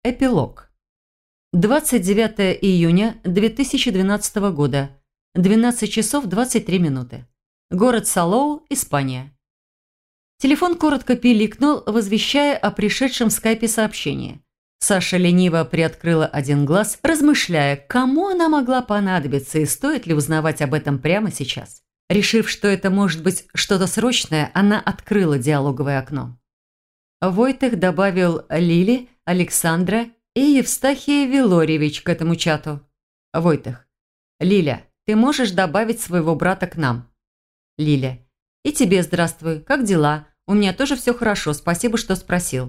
Эпилог. 29 июня 2012 года. 12 часов 23 минуты. Город Салоу, Испания. Телефон коротко пиликнул, возвещая о пришедшем в скайпе сообщении. Саша лениво приоткрыла один глаз, размышляя, кому она могла понадобиться и стоит ли узнавать об этом прямо сейчас. Решив, что это может быть что-то срочное, она открыла диалоговое окно. Войтых добавил Лили, Александра и Евстахия Вилорьевич к этому чату. Войтых. Лиля, ты можешь добавить своего брата к нам? Лиля. И тебе здравствуй. Как дела? У меня тоже все хорошо. Спасибо, что спросил.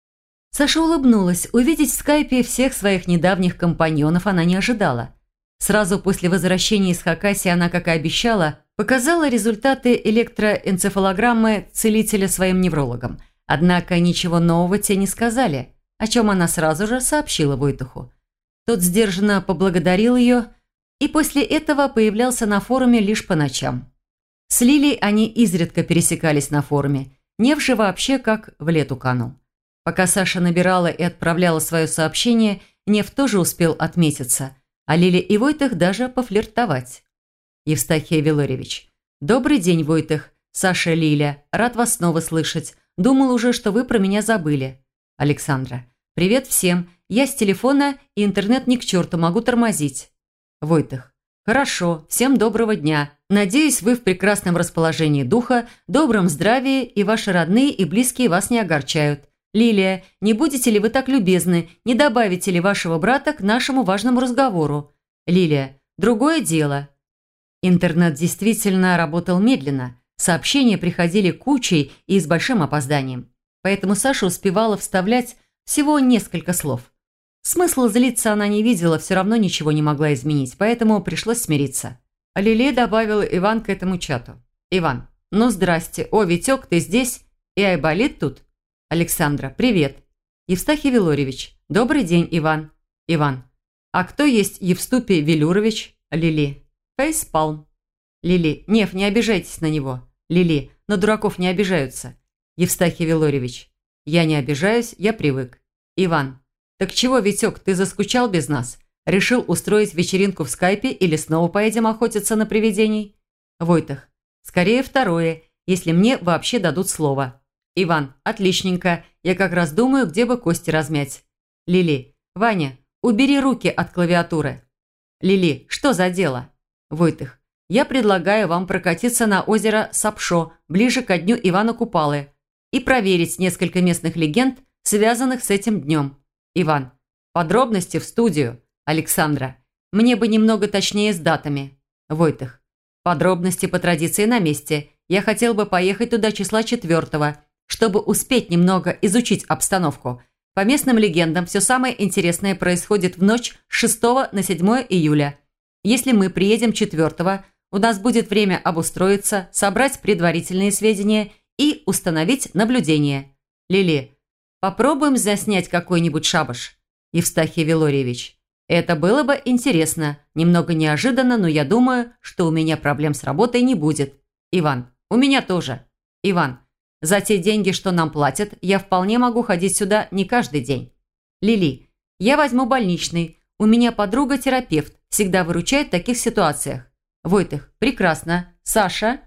Саша улыбнулась. Увидеть в скайпе всех своих недавних компаньонов она не ожидала. Сразу после возвращения из Хакасии она, как и обещала, показала результаты электроэнцефалограммы целителя своим неврологам. Однако ничего нового те не сказали, о чем она сразу же сообщила Войтуху. Тот сдержанно поблагодарил ее и после этого появлялся на форуме лишь по ночам. С Лилей они изредка пересекались на форуме, Нев же вообще как в лету канул. Пока Саша набирала и отправляла свое сообщение, Нев тоже успел отметиться, а Лиля и Войтых даже пофлиртовать. Евстахий Вилорьевич. Добрый день, Войтых. Саша, Лиля. Рад вас снова слышать. Думал уже, что вы про меня забыли. Александра. Привет всем. Я с телефона, и интернет ни к черту, могу тормозить. Войтых. Хорошо. Всем доброго дня. Надеюсь, вы в прекрасном расположении духа, добром здравии, и ваши родные и близкие вас не огорчают. Лилия, не будете ли вы так любезны, не добавите ли вашего брата к нашему важному разговору? Лилия. Другое дело. Интернет действительно работал медленно. Сообщения приходили кучей и с большим опозданием. Поэтому Саша успевала вставлять всего несколько слов. Смысла злиться она не видела, все равно ничего не могла изменить, поэтому пришлось смириться. А Лилия добавила Иван к этому чату. Иван. Ну, здрасте. О, Витек, ты здесь? И Айболит тут? Александра. Привет. Евстахий Вилорьевич. Добрый день, Иван. Иван. А кто есть Евступий Велюрович? Лили. Фейспалм. Лили. Нев, не обижайтесь на него. Лили. На дураков не обижаются. Евстахий Вилорьевич. Я не обижаюсь, я привык. Иван. Так чего, Витек, ты заскучал без нас? Решил устроить вечеринку в скайпе или снова поедем охотиться на привидений? Войтых. Скорее второе, если мне вообще дадут слово. Иван. Отличненько. Я как раз думаю, где бы кости размять. Лили. Ваня, убери руки от клавиатуры. Лили. Что за дело? Войтых. Я предлагаю вам прокатиться на озеро Сапшо, ближе ко дню Ивана Купалы, и проверить несколько местных легенд, связанных с этим днем. Иван. Подробности в студию. Александра. Мне бы немного точнее с датами. Войтых. Подробности по традиции на месте. Я хотел бы поехать туда числа 4, чтобы успеть немного изучить обстановку. По местным легендам, все самое интересное происходит в ночь с 6 на 7 июля. Если мы приедем 4, у нас будет время обустроиться, собрать предварительные сведения и установить наблюдение. Лили. Попробуем заснять какой-нибудь шабаш. Евстахий Вилорьевич. Это было бы интересно. Немного неожиданно, но я думаю, что у меня проблем с работой не будет. Иван. У меня тоже. Иван. За те деньги, что нам платят, я вполне могу ходить сюда не каждый день. Лили. Я возьму больничный. У меня подруга-терапевт. Всегда выручает в таких ситуациях. Войтых. Прекрасно. Саша?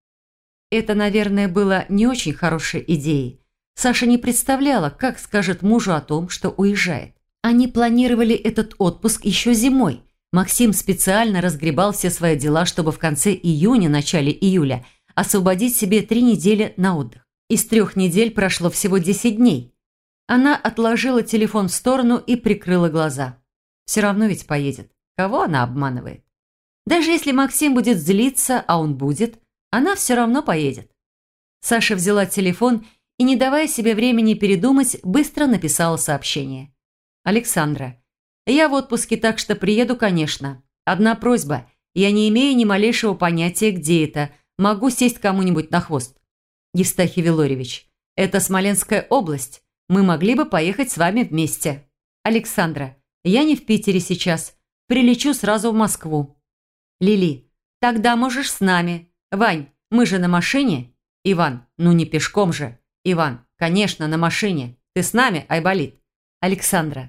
Это, наверное, было не очень хорошей идеей. Саша не представляла, как скажет мужу о том, что уезжает. Они планировали этот отпуск еще зимой. Максим специально разгребал все свои дела, чтобы в конце июня, начале июля освободить себе 3 недели на отдых. Из 3 недель прошло всего 10 дней. Она отложила телефон в сторону и прикрыла глаза. Все равно ведь поедет. Кого она обманывает? Даже если Максим будет злиться, а он будет, она все равно поедет. Саша взяла телефон и, не давая себе времени передумать, быстро написала сообщение. Александра. Я в отпуске, так что приеду, конечно. Одна просьба. Я не имею ни малейшего понятия, где это. Могу сесть кому-нибудь на хвост. Евстахий Вилорьевич. Это Смоленская область. Мы могли бы поехать с вами вместе. Александра. Я не в Питере сейчас. Прилечу сразу в Москву. Лили. Тогда можешь с нами. Вань, мы же на машине. Иван. Ну не пешком же. Иван. Конечно, на машине. Ты с нами, Айболит? Александра.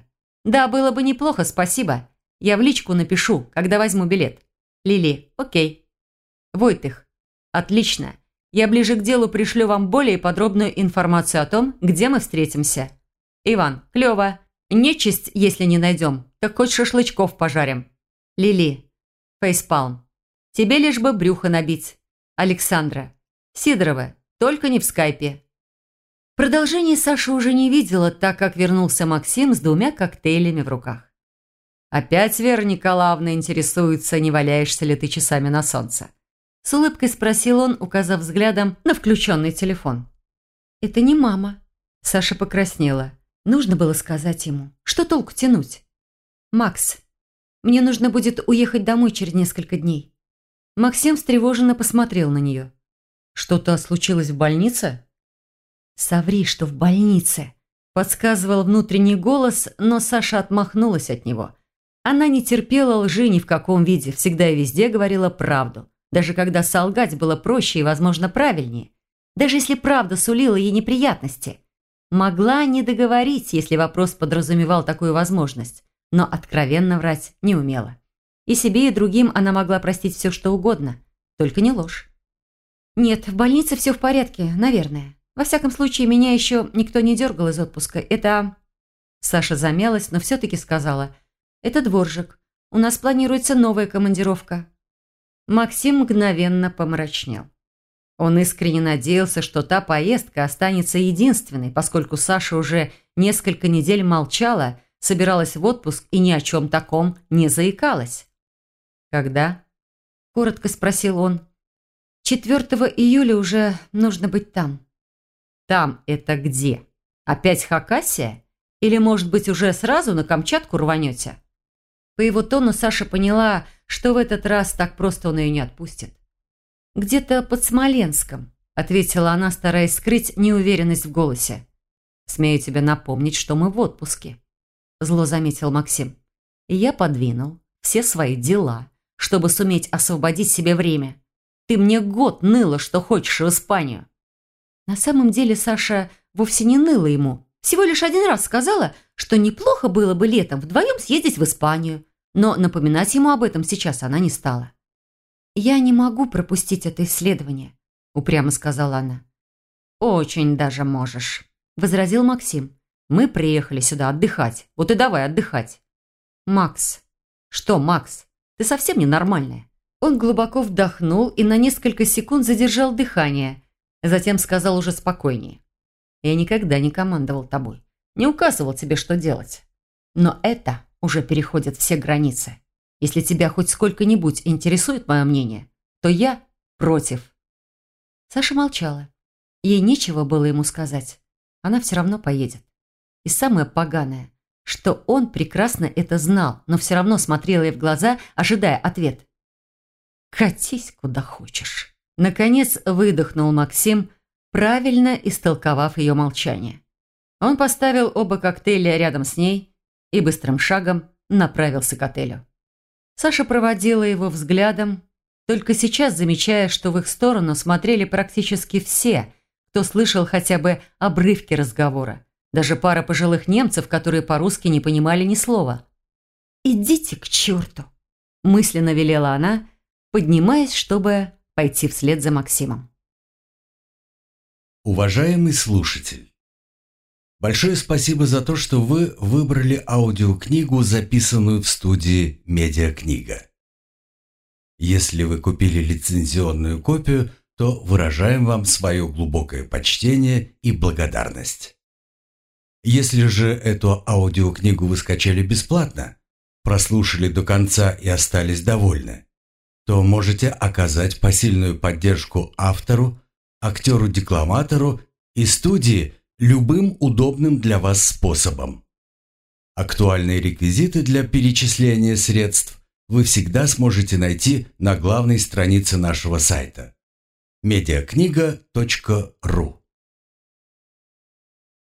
Да, было бы неплохо, спасибо. Я в личку напишу, когда возьму билет. Лили, окей. Войтых, отлично. Я ближе к делу пришлю вам более подробную информацию о том, где мы встретимся. Иван, клево. Нечисть, если не найдем, так хоть шашлычков пожарим. Лили, фейспалм. Тебе лишь бы брюхо набить. Александра, Сидорова, только не в скайпе. Продолжение Саша уже не видела, так как вернулся Максим с 2 коктейлями в руках. «Опять Вера Николаевна интересуется, не валяешься ли ты часами на солнце?» С улыбкой спросил он, указав взглядом на включенный телефон. «Это не мама». Саша покраснела. Нужно было сказать ему. Что толку тянуть? «Макс, мне нужно будет уехать домой через несколько дней». Максим встревоженно посмотрел на нее. «Что-то случилось в больнице?» «Соври, что в больнице», – подсказывал внутренний голос, но Саша отмахнулась от него. Она не терпела лжи ни в каком виде, всегда и везде говорила правду. Даже когда солгать было проще и, возможно, правильнее. Даже если правда сулила ей неприятности. Могла не договорить, если вопрос подразумевал такую возможность, но откровенно врать не умела. И себе, и другим она могла простить все, что угодно, только не ложь. «Нет, в больнице все в порядке, наверное. Во всяком случае, меня еще никто не дергал из отпуска. Это...» Саша замялась, но все-таки сказала. «Это дворжик. У нас планируется новая командировка». Максим мгновенно помрачнел. Он искренне надеялся, что та поездка останется единственной, поскольку Саша уже несколько недель молчала, собиралась в отпуск и ни о чем таком не заикалась. «Когда?» – коротко спросил он. 4 июля уже нужно быть там. Там это где? Опять Хакасия? Или, может быть, уже сразу на Камчатку рванете? По его тону Саша поняла, что в этот раз так просто он ее не отпустит. «Где-то под Смоленском», – ответила она, стараясь скрыть неуверенность в голосе. «Смею тебе напомнить, что мы в отпуске», – зло заметил Максим. «И я подвинул все свои дела, чтобы суметь освободить себе время. Ты мне год ныла, что хочешь в Испанию». На самом деле Саша вовсе не ныла ему. Всего лишь один раз сказала, что неплохо было бы летом вдвоем съездить в Испанию. Но напоминать ему об этом сейчас она не стала. «Я не могу пропустить это исследование», – упрямо сказала она. «Очень даже можешь», – возразил Максим. «Мы приехали сюда отдыхать. Вот и давай отдыхать». «Макс». «Что, Макс? Ты совсем ненормальная». Он глубоко вдохнул и на несколько секунд задержал дыхание. Затем сказал уже спокойнее. «Я никогда не командовал тобой, не указывал тебе, что делать. Но это уже переходит все границы. Если тебя хоть сколько-нибудь интересует мое мнение, то я против». Саша молчала. Ей нечего было ему сказать. Она все равно поедет. И самое поганое, что он прекрасно это знал, но все равно смотрел ей в глаза, ожидая ответ. «Катись куда хочешь». Наконец выдохнул Максим, правильно истолковав ее молчание. Он поставил оба коктейля рядом с ней и быстрым шагом направился к отелю. Саша проводила его взглядом, только сейчас замечая, что в их сторону смотрели практически все, кто слышал хотя бы обрывки разговора. Даже пара пожилых немцев, которые по-русски не понимали ни слова. «Идите к черту!» – мысленно велела она, поднимаясь, чтобы пойти вслед за Максимом. Уважаемый слушатель, большое спасибо за то, что вы выбрали аудиокнигу, записанную в студии «Медиакнига». Если вы купили лицензионную копию, то выражаем вам свое глубокое почтение и благодарность. Если же эту аудиокнигу вы скачали бесплатно, прослушали до конца и остались довольны, то можете оказать посильную поддержку автору, актеру-декламатору и студии любым удобным для вас способом. Актуальные реквизиты для перечисления средств вы всегда сможете найти на главной странице нашего сайта mediakniga.ru.